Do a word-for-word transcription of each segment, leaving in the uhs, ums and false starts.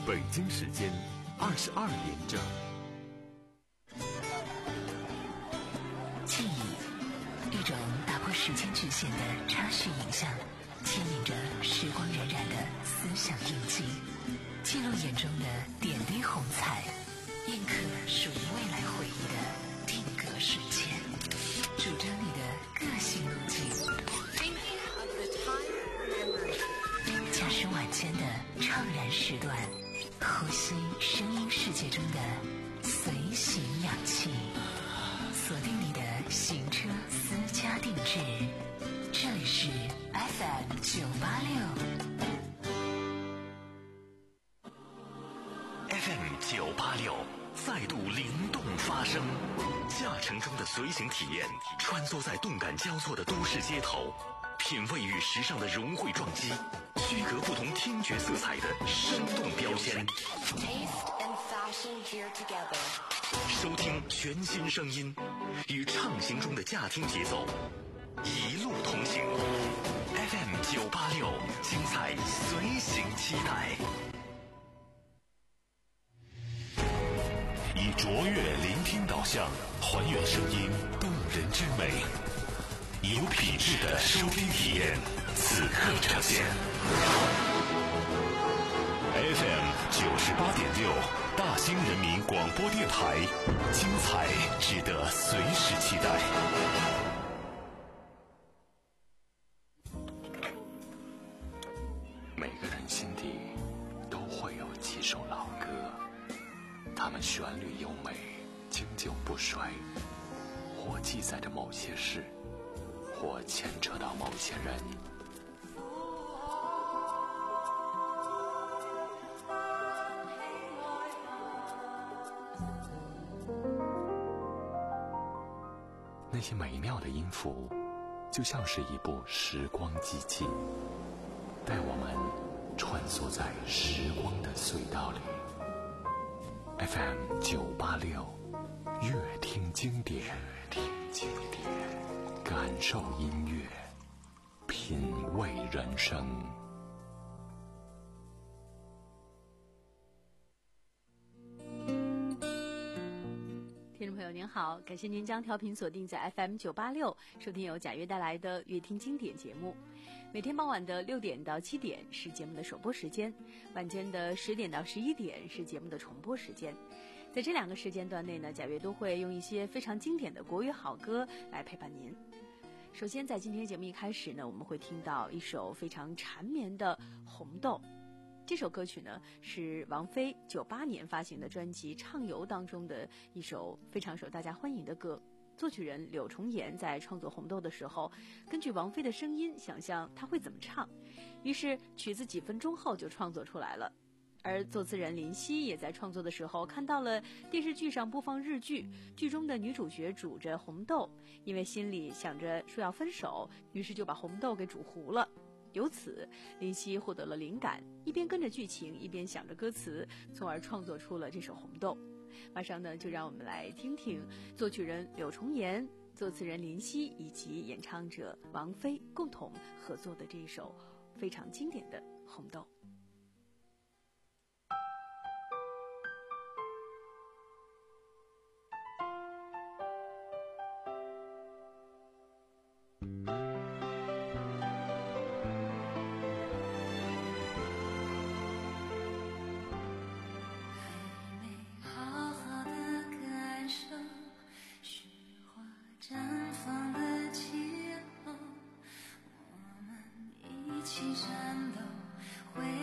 北京时间二十二点整。 记忆，一种打破时间局限的插叙影像，牵引着时光荏苒的思想印记，记录眼中的点滴红彩，印刻属于未来回忆的定格瞬间，主张你的个性路径。驾驶晚间的怅然时段，呼吸声音世界中的随行氧气，锁定你的行车私家定制，这里是 F M 九八六。 F M 九八六再度灵动发声，驾乘中的随行体验，穿梭在动感交错的都市街头，品味与时尚的融汇撞击，区隔不同听觉色彩的生动标签。收听全新声音，与畅行中的驾听节奏，一路同行。F M 九八六，精彩随行期待。 以卓越聆听导向，还原声音动人之美，有品质的收听体验，此刻呈现。F M 九十八点六，大兴人民广播电台，精彩值得随时期待。 每个人心底都会有几首老歌，它们旋律优美，经久不衰，或记载着某些事，或牵扯到某些人。那些美妙的音符，就像是一部时光机器，带我们穿梭在时光的隧道里。F M 九八六，乐听经典，听经典，感受音乐，品味人生。 听众朋友您好，感谢您将调频锁定在 F M 九八六，收听由贾约带来的乐听经典节目。每天傍晚的六点到七点是节目的首播时间，晚间的十点到十一点是节目的重播时间。在这两个时间段内呢，贾约都会用一些非常经典的国语好歌来陪伴您。首先在今天节目一开始呢，我们会听到一首非常缠绵的《红豆》。这首歌曲呢是王菲九八年发行的专辑《畅游》当中的一首非常受大家欢迎的歌。作曲人柳重言在创作《红豆》的时候，根据王菲的声音想象她会怎么唱，于是曲子几分钟后就创作出来了。而作词人林夕也在创作的时候看到了电视剧上播放日剧，剧中的女主角煮着红豆，因为心里想着说要分手，于是就把红豆给煮糊了。由此林夕获得了灵感，一边跟着剧情一边想着歌词，从而创作出了这首《红豆》。马上呢就让我们来听听作曲人柳重言、作词人林夕以及演唱者王菲共同合作的这一首非常经典的《红豆》。 起战斗，回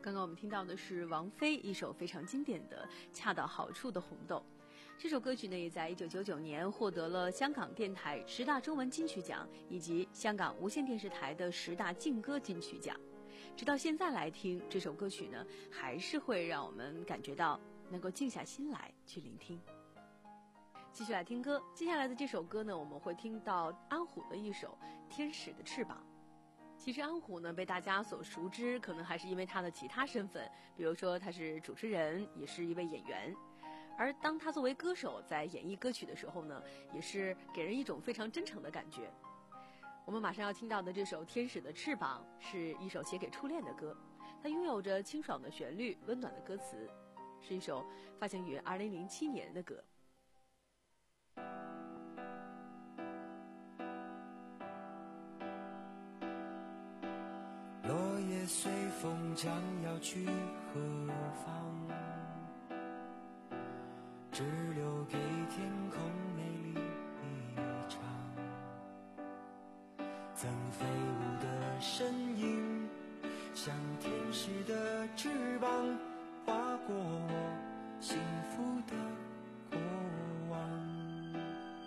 刚刚我们听到的是王菲一首非常经典的《恰到好处的红豆》。这首歌曲呢，也在一九九九年获得了香港电台十大中文金曲奖以及香港无线电视台的十大劲歌金曲奖。直到现在来听这首歌曲呢，还是会让我们感觉到能够静下心来去聆听。继续来听歌，接下来的这首歌呢，我们会听到安虎的一首《天使的翅膀》。其实安虎呢，被大家所熟知，可能还是因为他的其他身份，比如说他是主持人，也是一位演员。而当他作为歌手在演绎歌曲的时候呢，也是给人一种非常真诚的感觉。我们马上要听到的这首《天使的翅膀》是一首写给初恋的歌，它拥有着清爽的旋律、温暖的歌词，是一首发行于二零零七年的歌。 落叶随风将要去何方，只留给天空美丽一场。曾飞舞的身影像天使的翅膀，划过我幸福的过往。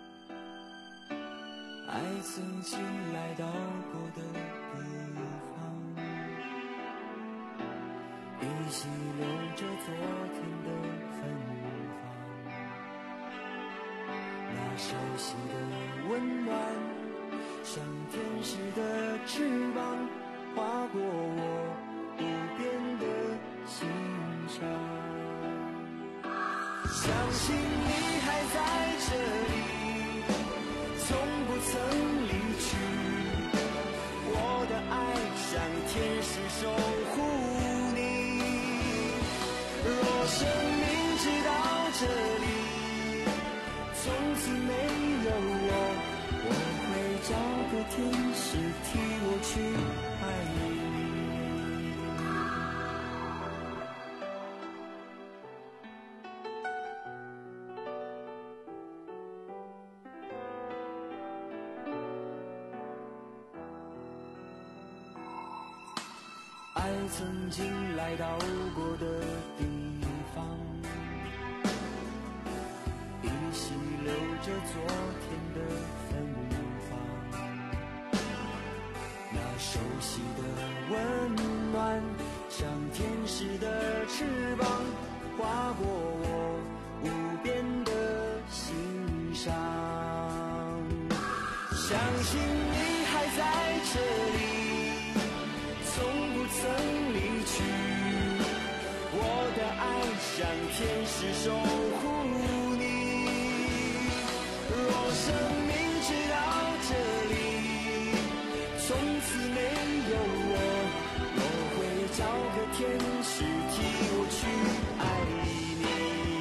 爱曾经来到过的地方，依稀留着昨天的芬芳，那熟悉的温暖像天使的翅膀，划过我无边的心上。相信你还在这里，从不曾离去，我的爱像天使守护你。若生命直到这里，从此没有我，我会找个天使替我去爱你。爱曾经来到过的地方，依稀留着昨天的芬芳，那熟悉的温暖像天使的翅膀，划过我无边的心上。相信你还在这里，从不曾离去，我的爱像天使守护你。若生命直到这里，从此没有我，我会找个天使替我去爱你。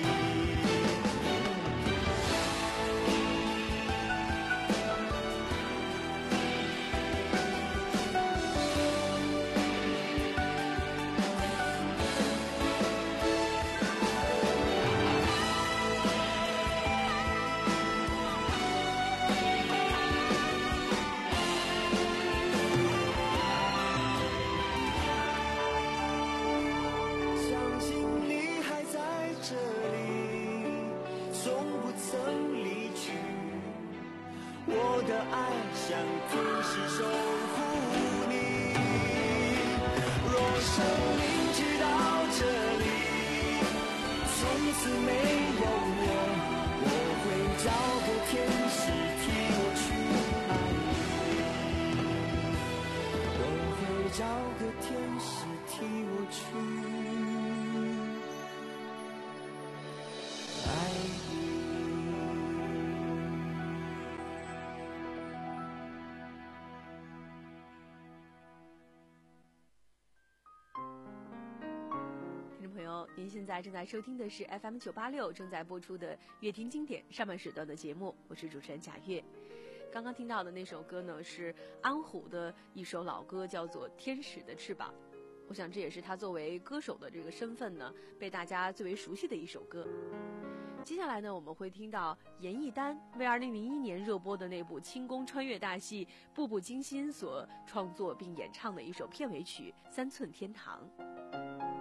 我的爱像天使守护你。若生命直到这里，从此没有我，我会找个天使替我去爱你。我会找个天使替我去爱你。 您现在正在收听的是 F M 九八六正在播出的乐听经典上半时段的节目，我是主持人贾月。刚刚听到的那首歌呢，是安虎的一首老歌，叫做《天使的翅膀》。我想这也是他作为歌手的这个身份呢，被大家最为熟悉的一首歌。接下来呢，我们会听到严艺丹为二零零一年热播的那部清宫穿越大戏《步步惊心》所创作并演唱的一首片尾曲《三寸天堂》。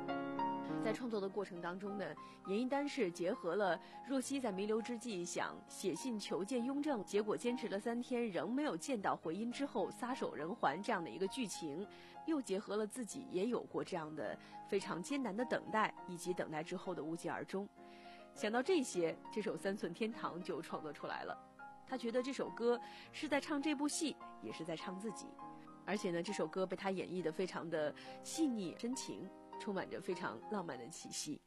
在创作的过程当中呢，严艺丹是结合了若曦在弥留之际想写信求见雍正，结果坚持了三天仍没有见到回音之后撒手人寰这样的一个剧情，又结合了自己也有过这样的非常艰难的等待，以及等待之后的无疾而终。想到这些，这首《三寸天堂》就创作出来了。他觉得这首歌是在唱这部戏，也是在唱自己。而且呢，这首歌被他演绎得非常的细腻真情，充满着非常浪漫的气息。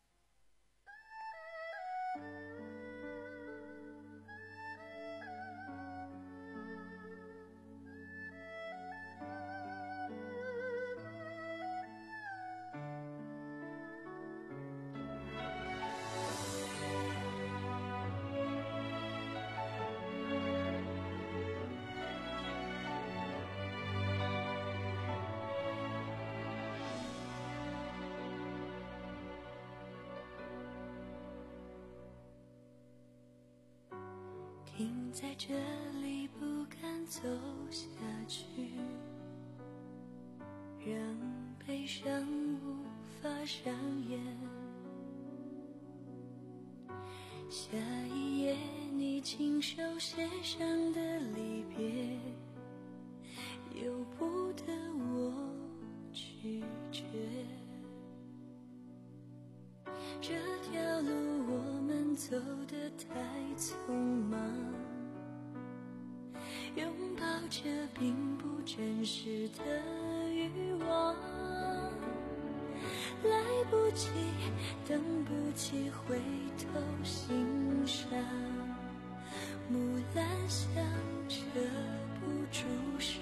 停在这里不敢走下去，让悲伤无法上演。下一页你亲手写上的离别，由不得我拒绝。这条路我们走得太匆忙，拥抱着并不真实的欲望，来不及等不及回头欣赏，木兰香遮不住伤，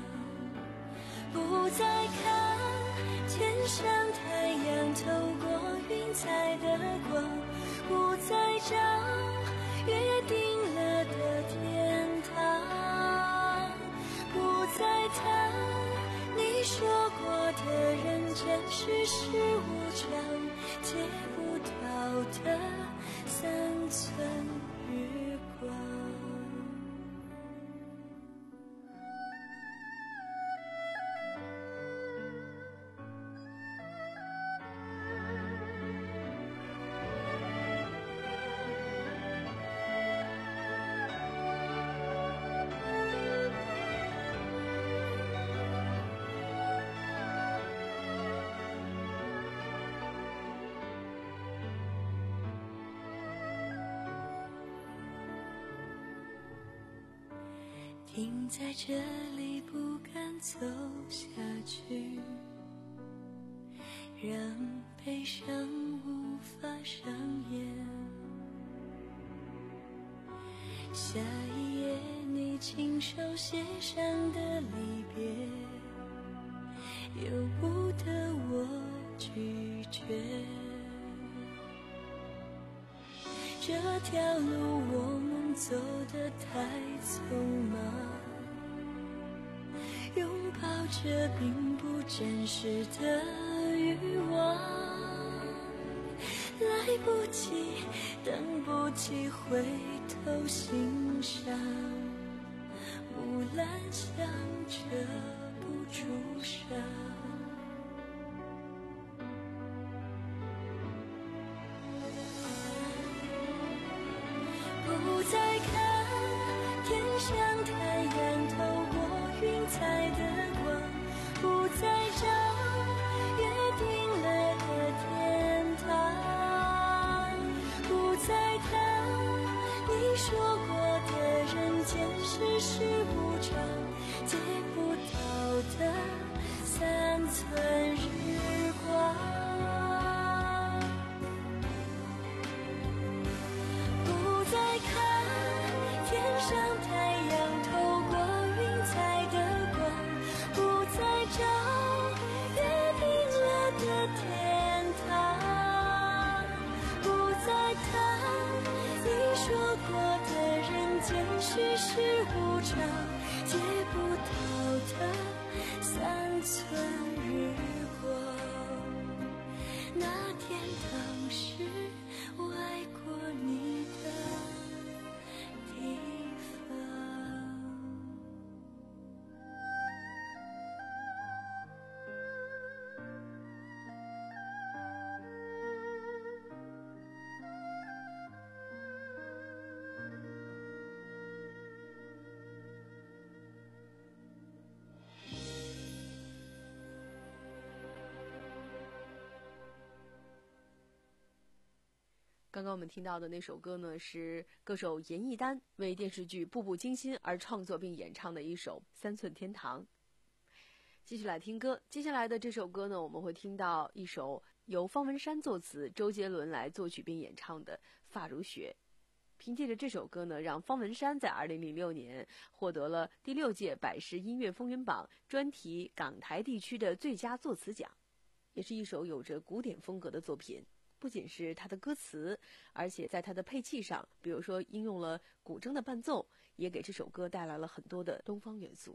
不再看天上太阳透过云彩的光，不再找约定了的天堂，不再谈你说过的人间世事无常，借不到的三寸日光。停在这里不敢走下去，让悲伤无法上演。下一页你亲手写上的离别，由不得我拒绝。这条路我们走得太匆忙，拥抱着并不真实的欲望，来不及等不及回头欣赏，木兰香遮不住伤，不再看天上太阳透过云彩的光，不再找约定了的天堂，不再谈你说过的人间世事无常，借不到的三寸日光。不再看天上太阳透过云彩的光，不再找约定了的天堂，不再谈你说过的人间世事无常，借不到的三寸日光。 刚刚我们听到的那首歌呢，是歌手严艺丹为电视剧《步步惊心》而创作并演唱的一首《三寸天堂》。继续来听歌，接下来的这首歌呢，我们会听到一首由方文山作词、周杰伦来作曲并演唱的《发如雪》。凭借着这首歌呢，让方文山在二零零六年获得了第六届百时音乐风云榜专题港台地区的最佳作词奖，也是一首有着古典风格的作品。不仅是它的歌词，而且在它的配器上，比如说应用了古筝的伴奏，也给这首歌带来了很多的东方元素。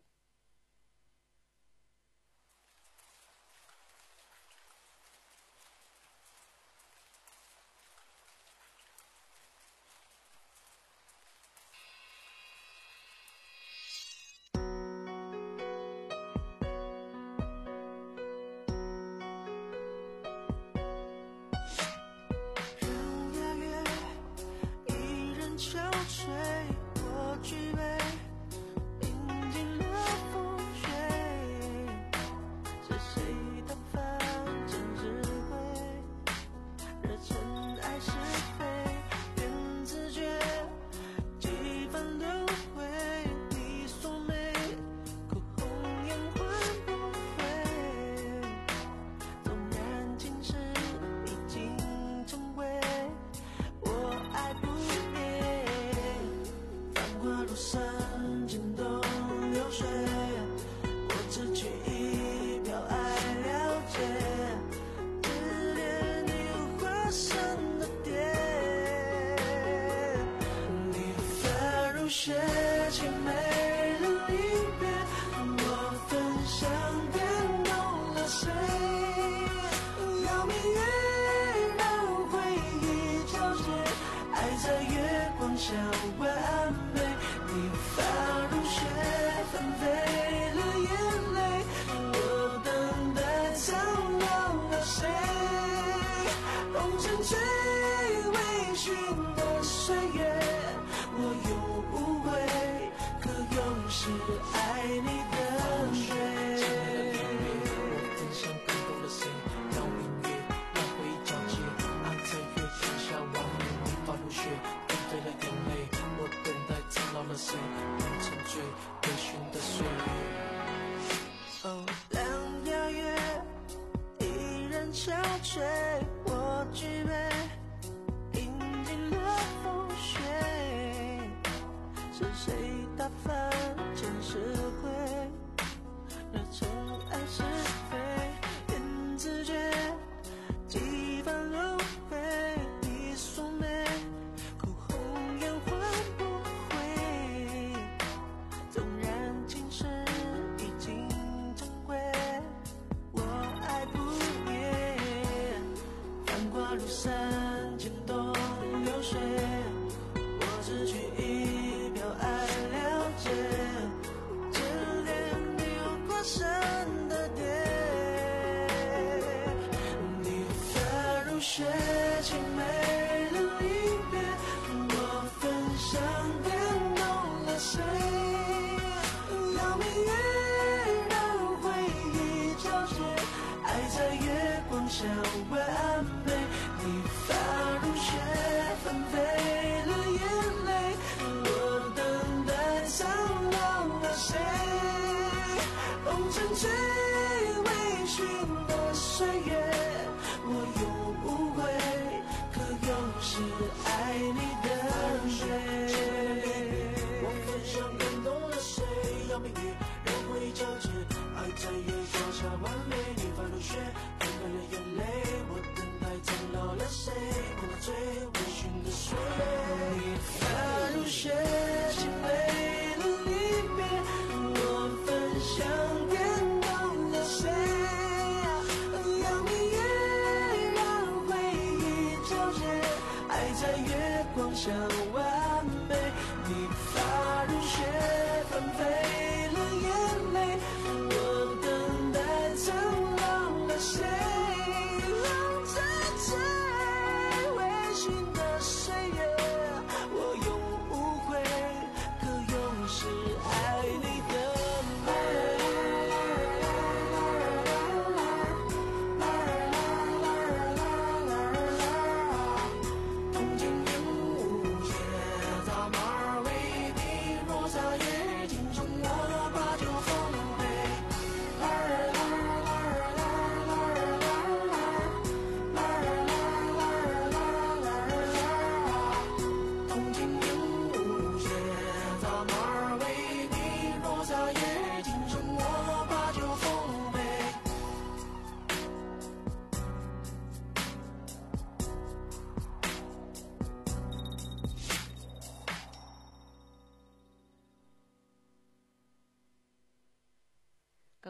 同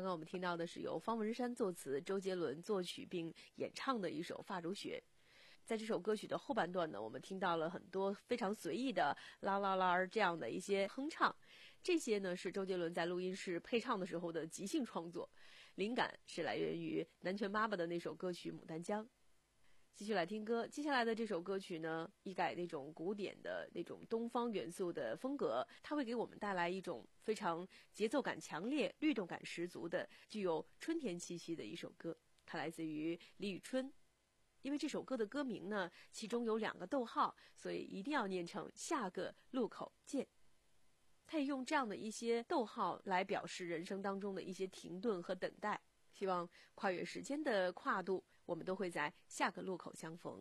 刚我们听到的是由方文山作词，周杰伦作曲并演唱的一首《发如雪》。在这首歌曲的后半段呢，我们听到了很多非常随意的啦啦啦这样的一些哼唱，这些呢是周杰伦在录音室配唱的时候的即兴创作，灵感是来源于南拳妈妈的那首歌曲《牡丹江》。继续来听歌，接下来的这首歌曲呢，一改那种古典的那种东方元素的风格，它会给我们带来一种非常节奏感强烈、律动感十足的、具有春天气息的一首歌。它来自于李宇春。因为这首歌的歌名呢，其中有两个逗号，所以一定要念成下个路口见。他也用这样的一些逗号来表示人生当中的一些停顿和等待，希望跨越时间的跨度，我们都会在下个路口相逢。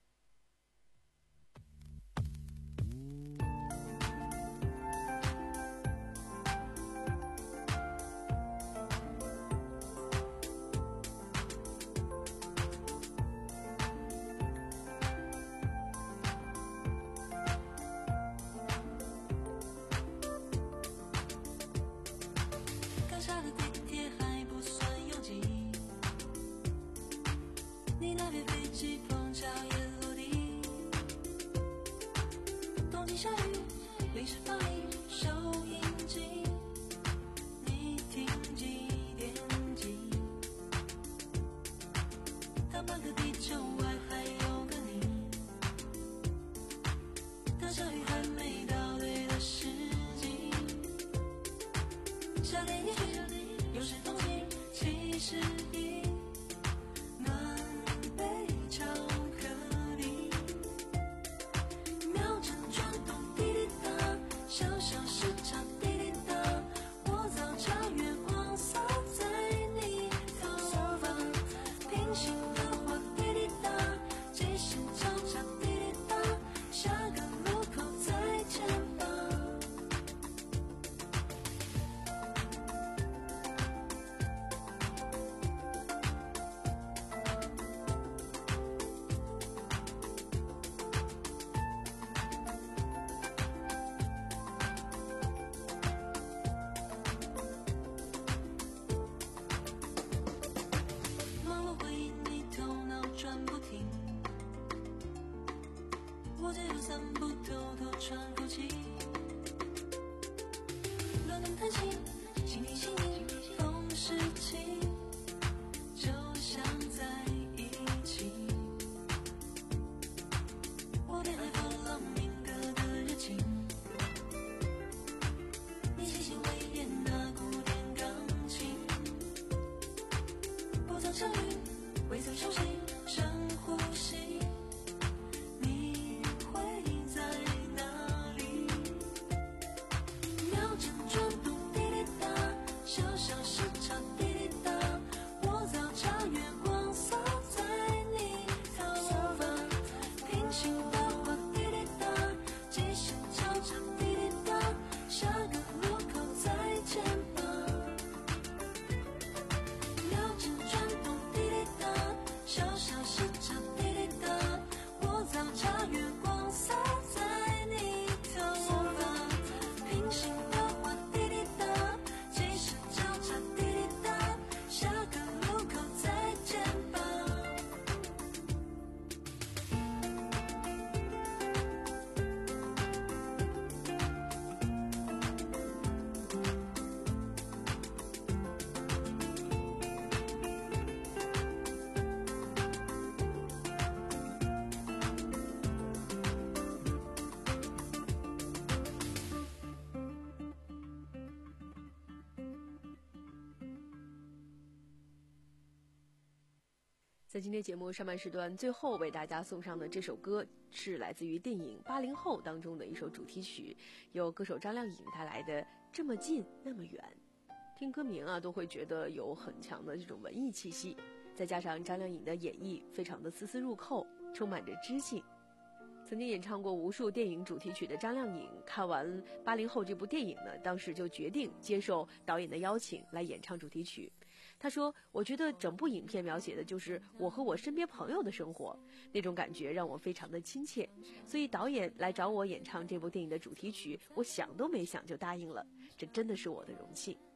在今天节目上半时段最后为大家送上的这首歌是来自于电影《八零后》当中的一首主题曲，由歌手张靓颖带来的《这么近那么远》。听歌名啊都会觉得有很强的这种文艺气息，再加上张靓颖的演绎非常的丝丝入扣，充满着知性。曾经演唱过无数电影主题曲的张靓颖，看完《八零后》这部电影呢，当时就决定接受导演的邀请来演唱主题曲。她说，我觉得整部影片描写的就是我和我身边朋友的生活，那种感觉让我非常的亲切，所以导演来找我演唱这部电影的主题曲，我想都没想就答应了，这真的是我的荣幸。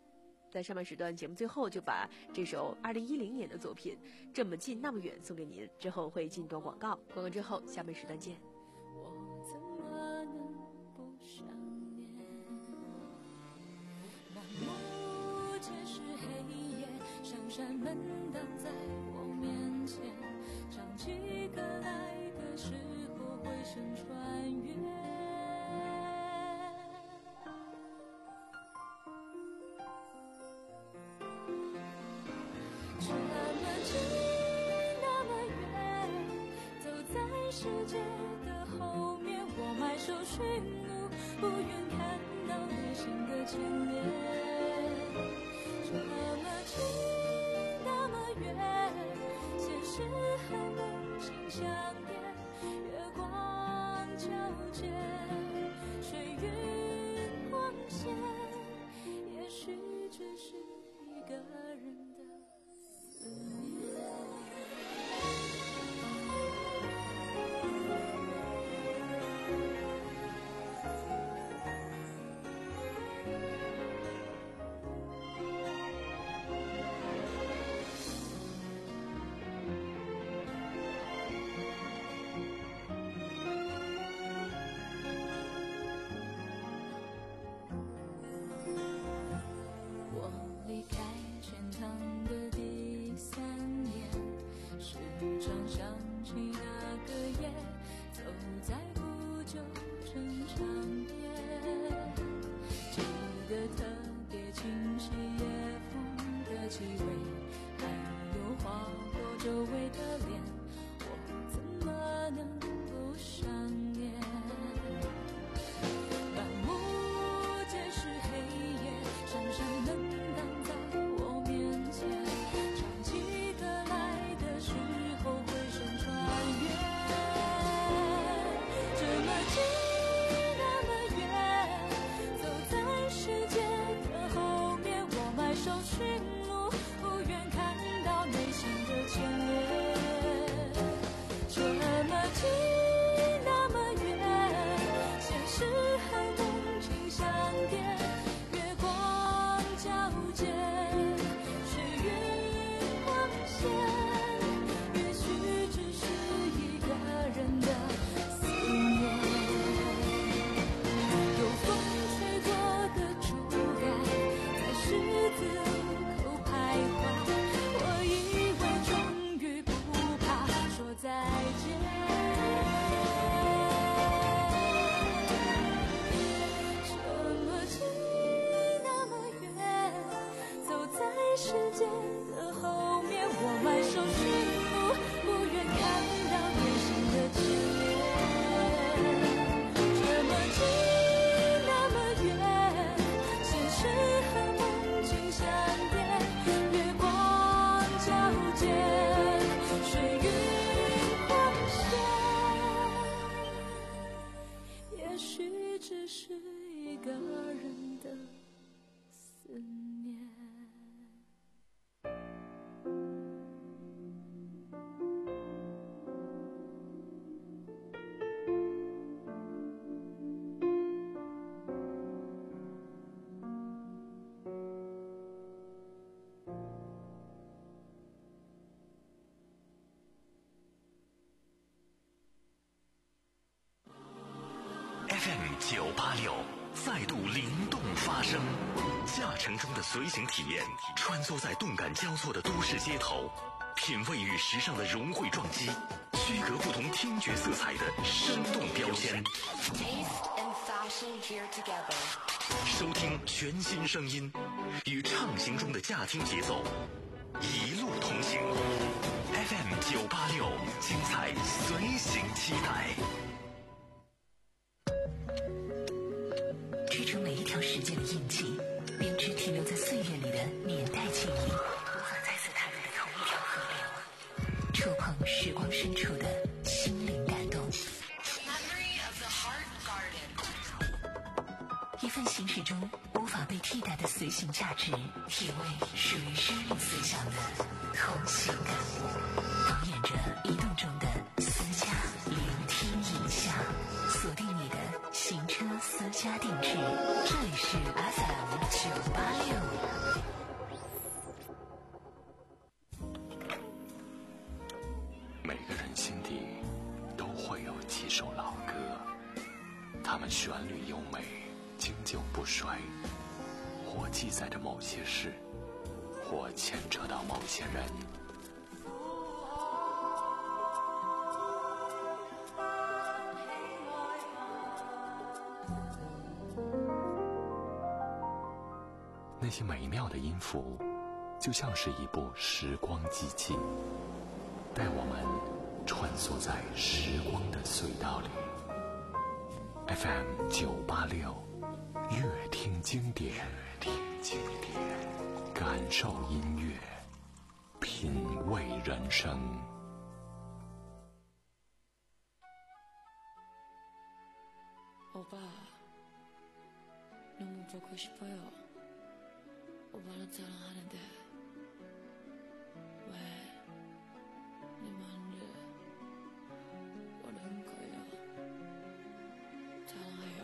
在上半时段节目最后就把这首二零一零年的作品《这么近那么远》送给您，之后会进段广告，广告之后下半时段见。 我怎么能不想念？满目皆是黑夜，闪闪门挡在我面前，想起个来的时候回声穿越。这么近那么远，走在世界的后面，我埋首寻路，不愿看到内心的牵连。这么近那么远，现实和梦境相连，月光皎洁，水云光线，也许只是一个人的思念。我离开天堂的第三年，时常想起那个夜，走在不久成长边，记得特别清晰夜风的气味，还有划过周围的脸，我怎么能不想念？满目皆是黑夜，闪闪能挡在我面前，唱起歌来的时候回声穿越。这么近那么远，走在世界的后面，我埋首寻路，不愿看到内心的牵连。这么近那么远，现实和梦境相连，月光皎洁，水云光线，也许只是一个人的思念。有风吹过的触感，在十字路口徘徊，我以为终于不怕说再见。这么近那么远，走在世界的后面，我埋首寻路，不愿看到内心的牵连。这么近那么远，现实和梦境相连，月光皎洁，水云光线，也许只是一个人的思念。 F M 九八六再度灵动发声，驾乘中的随行体验，穿梭在动感交错的都市街头，品味与时尚的融汇撞击，区隔不同听觉色彩的生动标签。收听全新声音，与畅行中的驾听节奏，一路同行。F M 九八六，精彩随行期待。 追逐每一条时间的印记，编织停留在岁月里的年代记忆，无法再次踏入的同一条河流，触碰时光深处的心灵感动。一份行驶中无法被替代的随行价值，体味属于生命思想的同行感悟，导演着移动中的私家聆听影像，锁定你的行车私家定制，这里是 F M 九八六。 它们旋律优美，经久不衰，或记载着某些事，或牵扯到某些人。那些美妙的音符，就像是一部时光机器，带我们穿梭在时光的隧道里。F M 九八六，乐听经典，听经典，感受音乐，品味人生。 오빠, 너무 보고 싶어요. 오빠를 사랑하는데 왜 내 마음을 모르는 거예요? 사랑해요.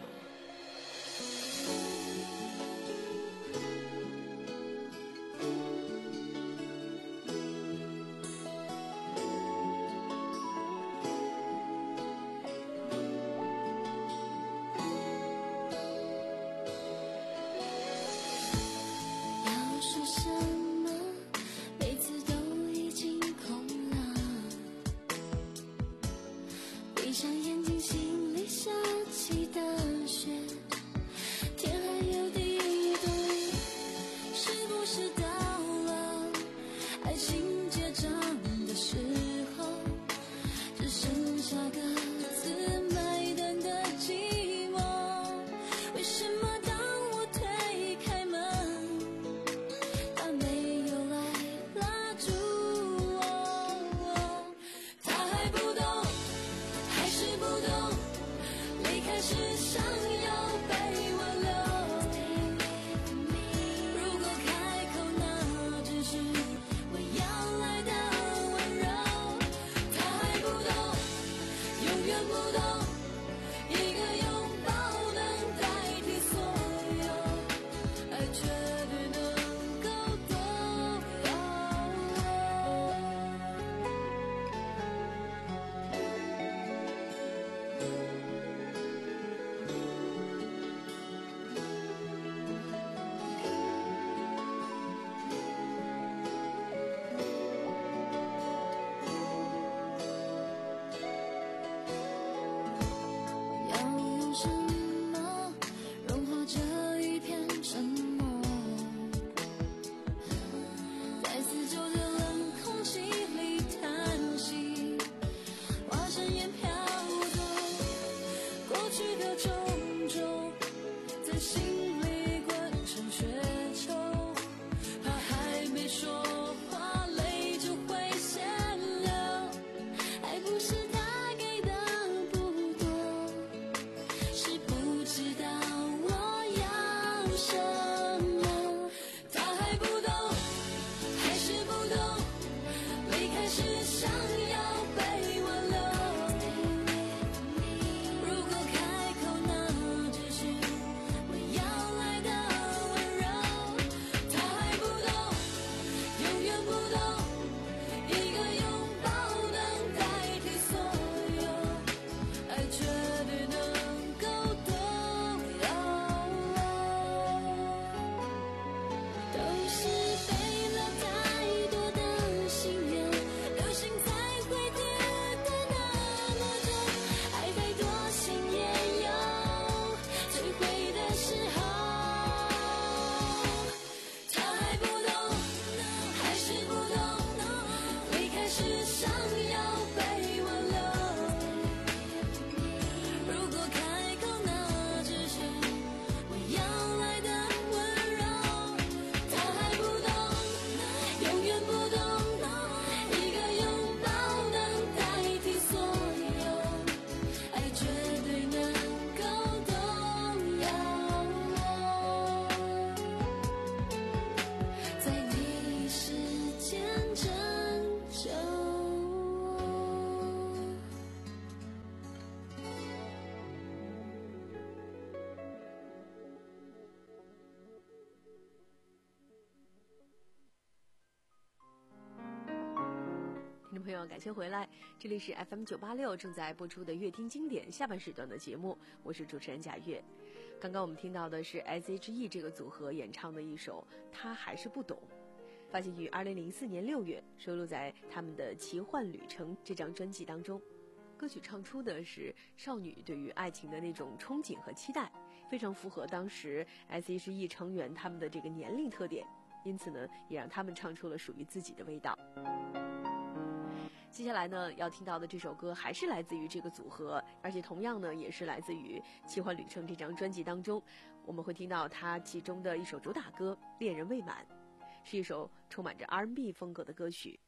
朋友，感谢回来，这里是 F M 九八六正在播出的乐听经典下半时段的节目，我是主持人贾月。刚刚我们听到的是 S H E 这个组合演唱的一首《他还是不懂》，发行于二零零四年六月，收录在他们的《奇幻旅程》这张专辑当中。歌曲唱出的是少女对于爱情的那种憧憬和期待，非常符合当时 S H E 成员他们的这个年龄特点，因此呢，也让他们唱出了属于自己的味道。接下来呢，要听到的这首歌还是来自于这个组合，而且同样呢，也是来自于《奇幻旅程》这张专辑当中，我们会听到它其中的一首主打歌《恋人未满》，是一首充满着 R and B 风格的歌曲。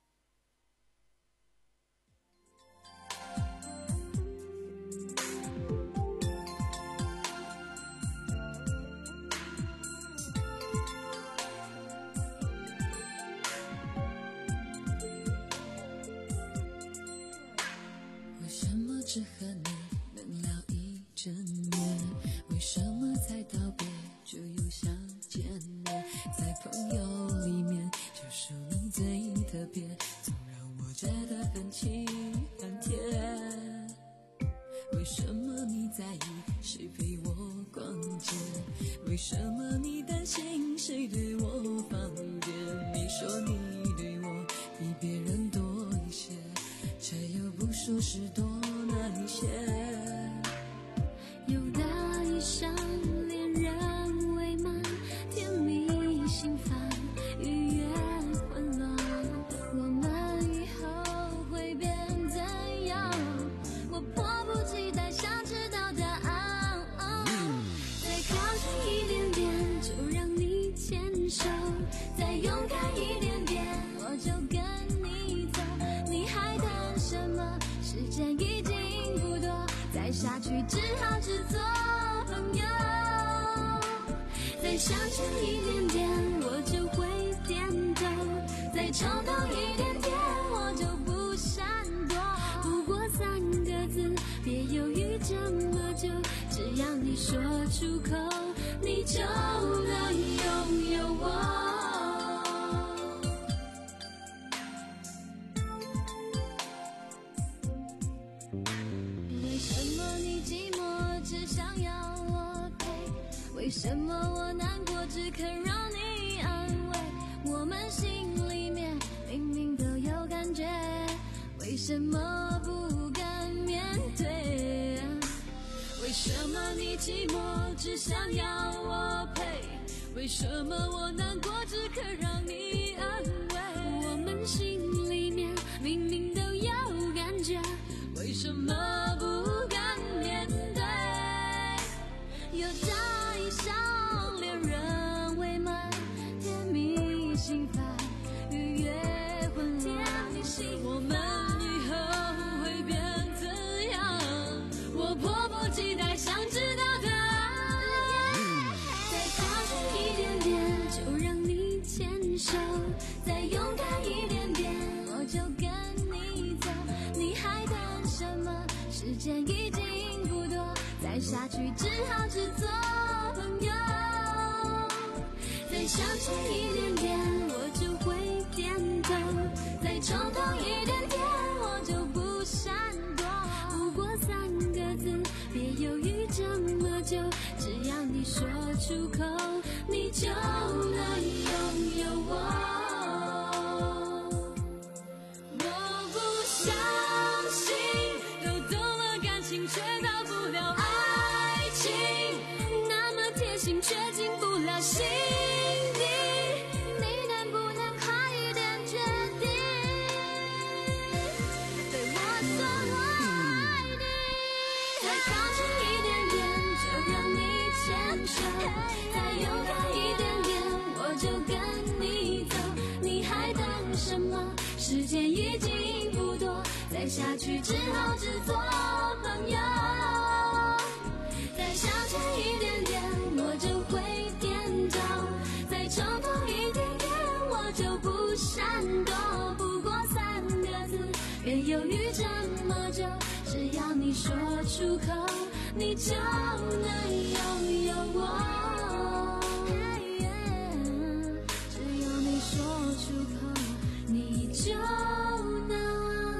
只和你能聊一整夜，为什么才道别就又想见面？在朋友里面，就属你最特别，总让我觉得很亲很甜。为什么你在意谁陪我逛街？为什么你担心谁对我放电？你说你对我比别人多一些，却又不说是多那一些。有大一上恋人未满，甜蜜心烦，愉悦混乱，我们以后会变怎样？我迫不及待想知道答案。再靠近一点点，就让你牵手，再勇敢一点点，我就跟你走。你还等什么？时间已经不多，再下去只好只做朋友。再向前一点点，我就会点头；再冲动一点点，我就不闪躲。不过三个字，别犹豫这么久，只要你说出口，你就能拥有我。为什么我难过只肯让你安慰？我们心里面明明都有感觉，为什么不敢面对？为什么你寂寞只想要我陪？为什么我难过只肯让你安慰？我们心里面明明都有感觉，为什么不敢面对？有大一上恋人未满，甜蜜心烦，愉悦混乱，我们以后会变怎样？我迫不及待想知道答案。再靠近一点点，就让你牵手；再勇敢一点点，我就跟你走。你还等什么？时间已经不多，再下去只好只做朋友。再向前一点点，我就会点头；再冲动一点点，我就不闪躲。不过三个字，别犹豫这么久，只要你说出口，你就能拥有我。我不相信都懂了感情，却到不了爱情，那么贴心却进不了心底，你能不能快一点决定，对我说我爱你？再靠近一点点，就让你牵手；再勇敢一点点，我就跟你走。你还等什么？时间已经不多，再下去只好只做朋友。再向前一点点，我就会点头；再冲动一点点，我就不闪躲。不过三个字，别犹豫这么久，只要你说出口，你就能拥有我。只要你说出口，你就能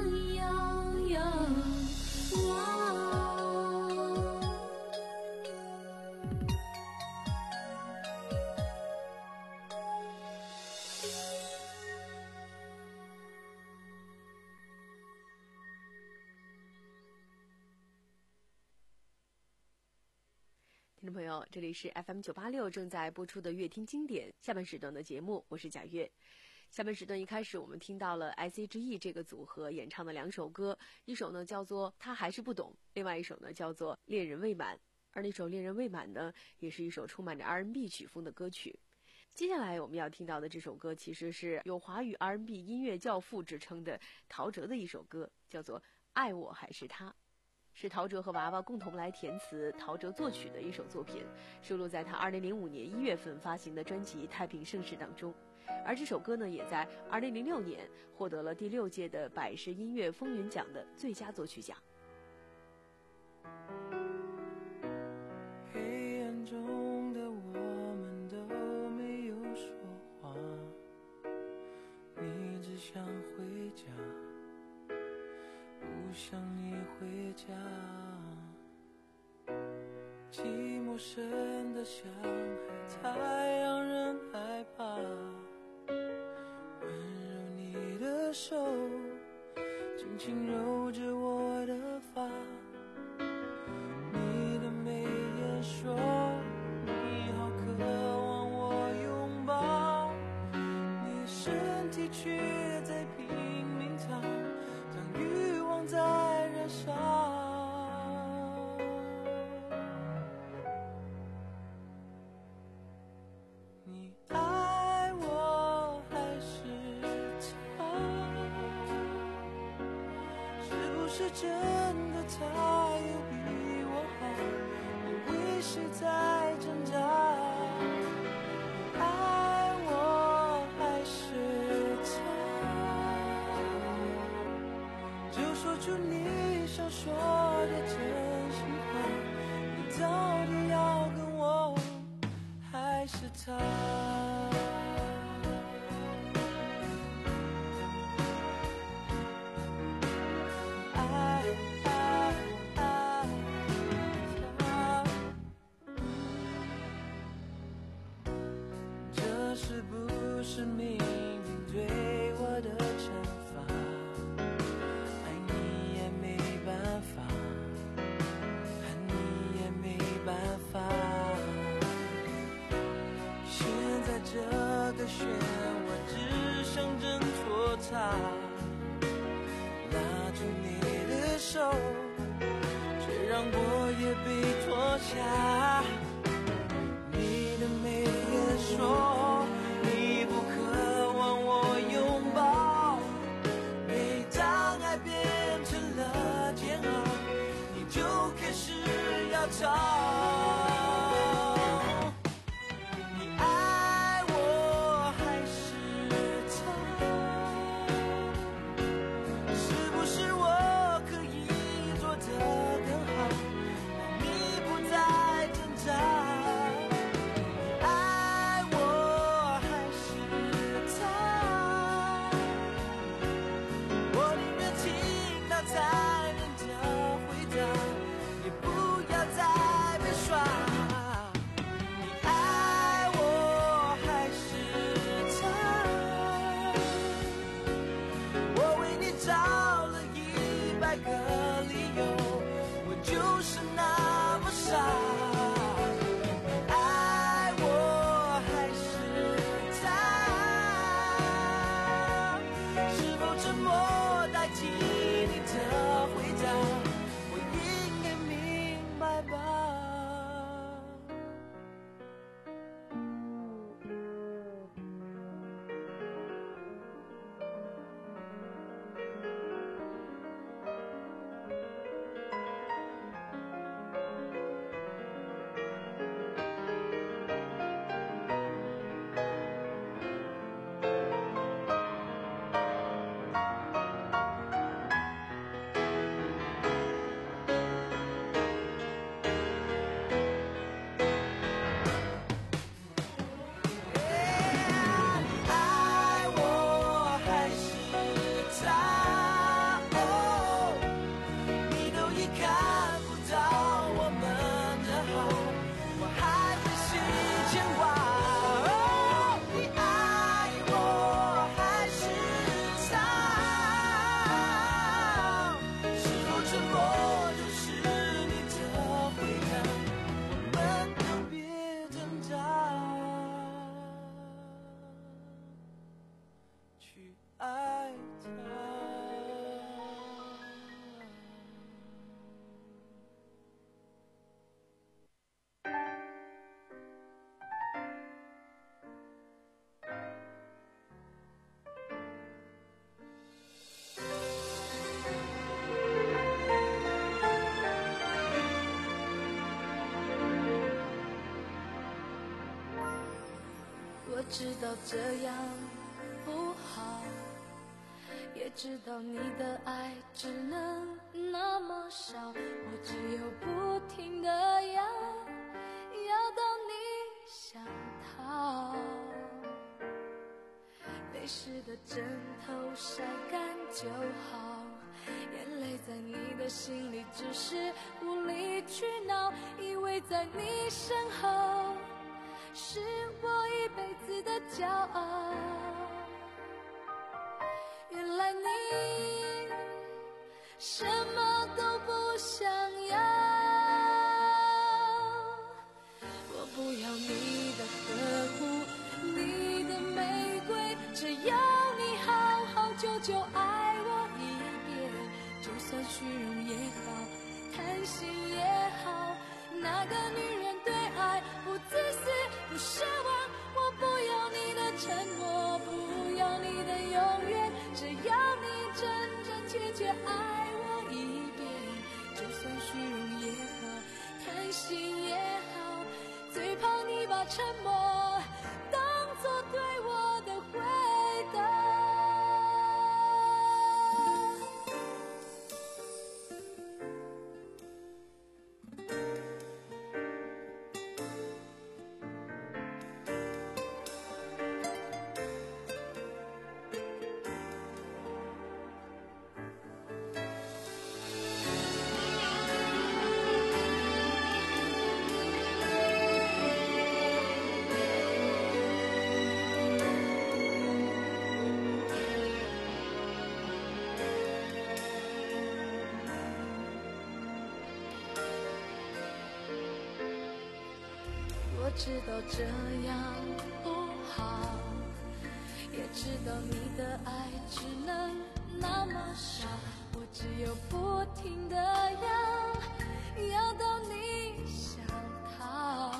众朋友，这里是 F M 九八六正在播出的乐听经典下半时段的节目，我是贾月。下半时段一开始我们听到了 S H E 这个组合演唱的两首歌，一首呢叫做他还是不懂，另外一首呢叫做恋人未满。而那首恋人未满呢，也是一首充满着 R and B 曲风的歌曲。接下来我们要听到的这首歌，其实是有华语 R and B 音乐教父之称的陶喆的一首歌，叫做爱我还是他，是陶喆和娃娃共同来填词，陶喆作曲的一首作品，收录在他二零零五年一月份发行的专辑《太平盛世》当中。而这首歌呢，也在二零零六年获得了第六届的百世音乐风云奖的最佳作曲奖。 黑暗中的我们都没有说话，你只想回家，不想你回家，寂寞深的像海，太让人害怕。温柔你的手，轻轻揉着我的发，你的眉眼说你好渴望我拥抱，你身体却在拼命逃，当欲望在燃烧。你爱我还是他？是不是真的他有比我好？你为谁在挣扎？爱我还是他？就说出你想说的真心话，你到底要跟我还是他？爱爱爱他，这是不是命运对我的惩罚？爱你也没办法，恨你也没办法。现在这个漩涡只想挣脱它，拉住你的手，却让我也被拖下。你的眉眼说你不渴望我拥抱，每当爱变成了煎熬，你就开始要逃。 知道这样不好，也知道你的爱只能那么少，我只有不停地要要到你想逃。泪湿的枕头晒干就好，眼泪在你的心里只是无理取闹，以为在你身后是我一辈子的骄傲。原来你什么都不想要，我不要你的呵护，你的玫瑰，只要你好好久久爱我一遍，就算虚荣也好，贪心也好，那个女人对爱不自私不奢望，我不要你的承诺，不要你的永远，只要你真真切切爱我一遍，就算虚荣也好，贪心也好，最怕你把沉默当作对我的回答。我知道这样不好，也知道你的爱只能那么少，我只有不停地要要到你想逃。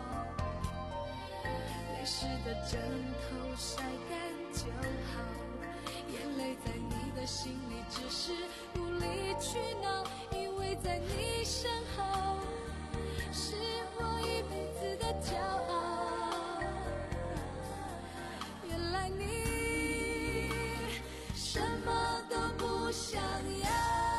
泪湿的枕头晒干就好，眼泪在你的心里只是无理取闹，以为在你身后是我一辈子的骄傲。原来你什么都不想要，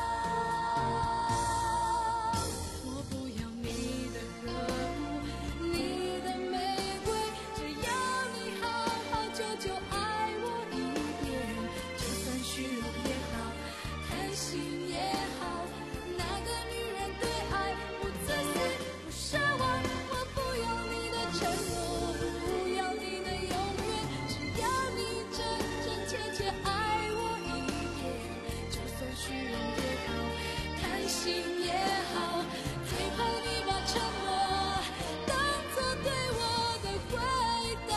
我不要你的呵护，你的玫瑰，只要你好好久久爱我一遍，就算虚荣也好，贪心也好，那个女人对爱不自私不奢望，我不要你的承诺，不要你的永远，只要你真真切切爱我一遍，就算虚荣也好，贪心也好，最怕你把沉默当作对我的回答。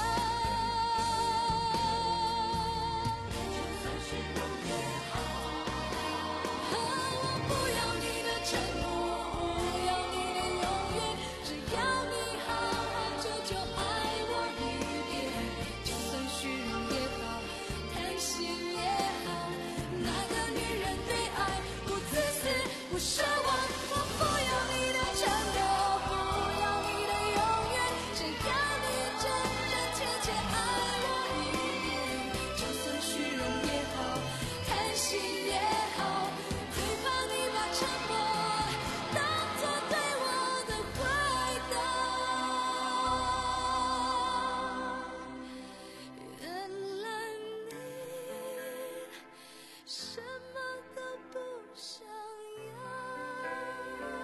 就算虚荣也好，我不要你的承诺，不要你的永远，只要你好好久久爱我一遍，就算虚荣也好，贪心也好，那个女人对爱不自私不奢望，我不要你的承诺，不要你的永远，只要你真真切切爱我一遍，就算虚荣也好，贪心也好，最怕你把沉默当作对我的回答。原来你什么都不想要。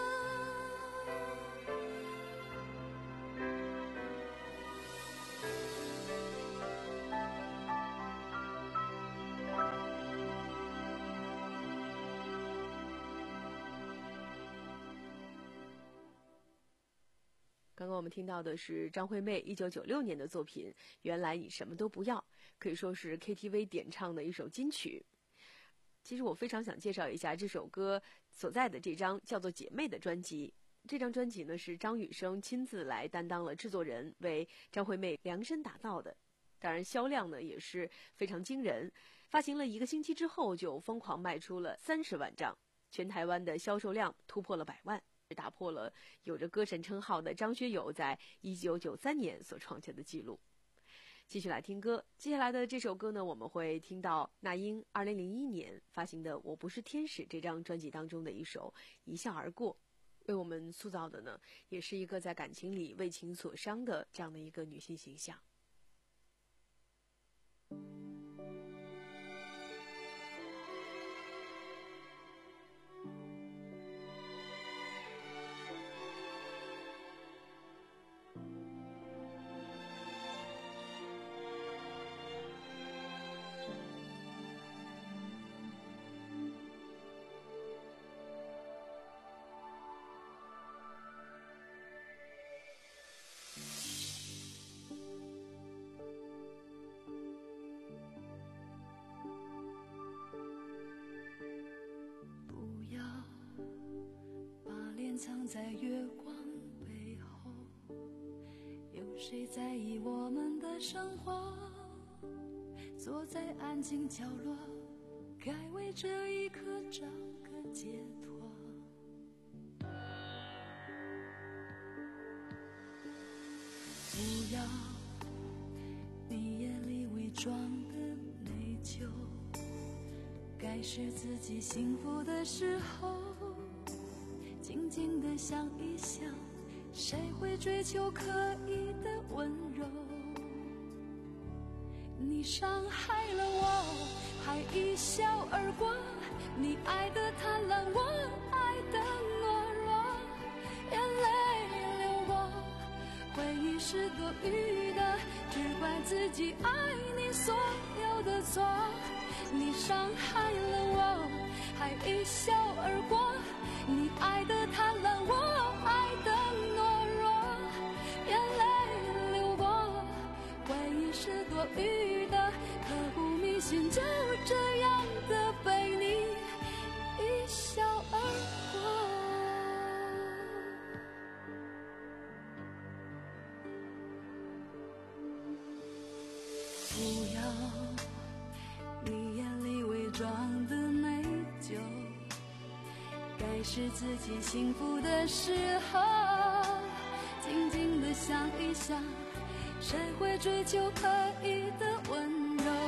刚刚我们听到的是张惠妹一九九六年的作品《原来你什么都不要》，可以说是 K T V 点唱的一首金曲。其实我非常想介绍一下这首歌所在的这张叫做《姐妹》的专辑。这张专辑呢是张雨生亲自来担当了制作人，为张惠妹量身打造的。当然销量呢也是非常惊人，发行了一个星期之后就疯狂卖出了三十万张，全台湾的销售量突破了百万，打破了有着歌神称号的张学友在一九九三年所创下的记录。 继续来听歌。接下来的这首歌呢，我们会听到那英二零零一年发行的《我不是天使》这张专辑当中的一首《一笑而过》，为我们塑造的呢，也是一个在感情里为情所伤的这样的一个女性形象。 藏在月光背后，有谁在意我们的生活？坐在安静角落，该为这一刻找个解脱。不要你眼里伪装的内疚，该是自己幸福的时候，静静地想一想，谁会追求可以的温柔？你伤害了我，还一笑而过，你爱的贪婪，我爱的懦弱，眼泪流过，回忆是多余的，只怪自己爱你所有的错。你伤害了我，还一笑而过，你爱的贪婪，我爱的懦弱，眼泪流过，回忆是多余的，刻骨铭心，就这样的被你一笑而过。不要你眼里伪装的内疚，该是自己幸福的时候，静静地想一想，谁会追求可以的温柔？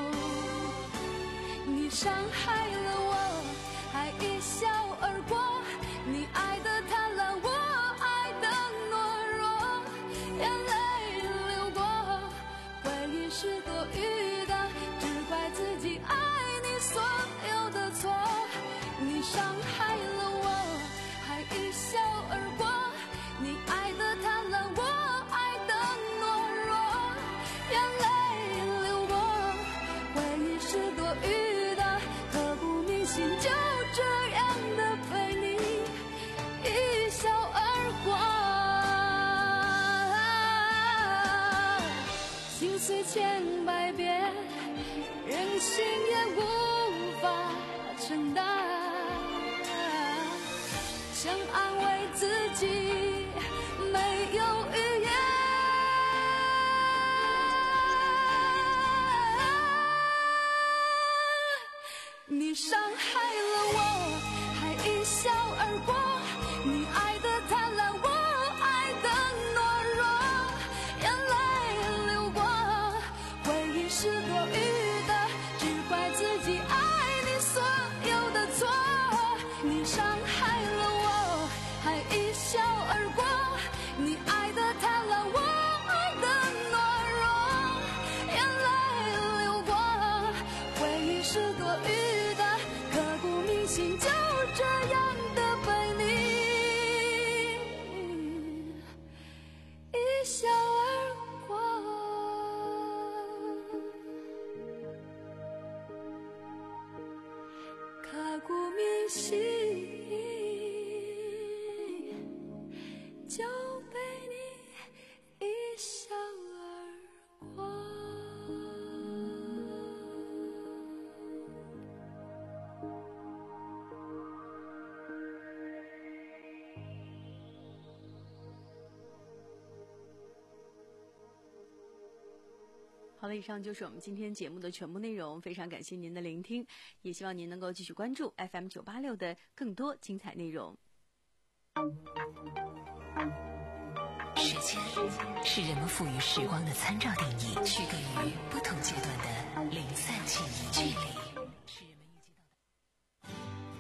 你伤害了我，还一笑而过，你爱的贪婪，我爱的懦弱，眼泪流过，回忆是多余的，只怪自己爱你所有的错。你伤害了我，还一笑而过，你爱的贪婪，我爱的懦弱，眼泪流过，回忆是多余的，刻骨铭心，就这样的陪你一笑而过。心碎千百遍，任性也无法承担，想安慰自己没有语言。你伤害了我，还一笑而过，你爱的贪婪，我爱的懦弱，眼泪流过，回忆是多余的，只怪自己爱你所有的错。你伤害了我，还一笑而过，你爱的贪婪，我爱的懦弱，眼泪流过，回忆是多余的，刻骨铭心，就这样的被你一笑而过。刻骨铭心，就被你一笑而过。 好了，以上就是我们今天节目的全部内容，非常感谢您的聆听，也希望您能够继续关注 F M 九八六的更多精彩内容。 深间是人们赋予时光的参照定义，区隔于不同阶段的零散记忆距离。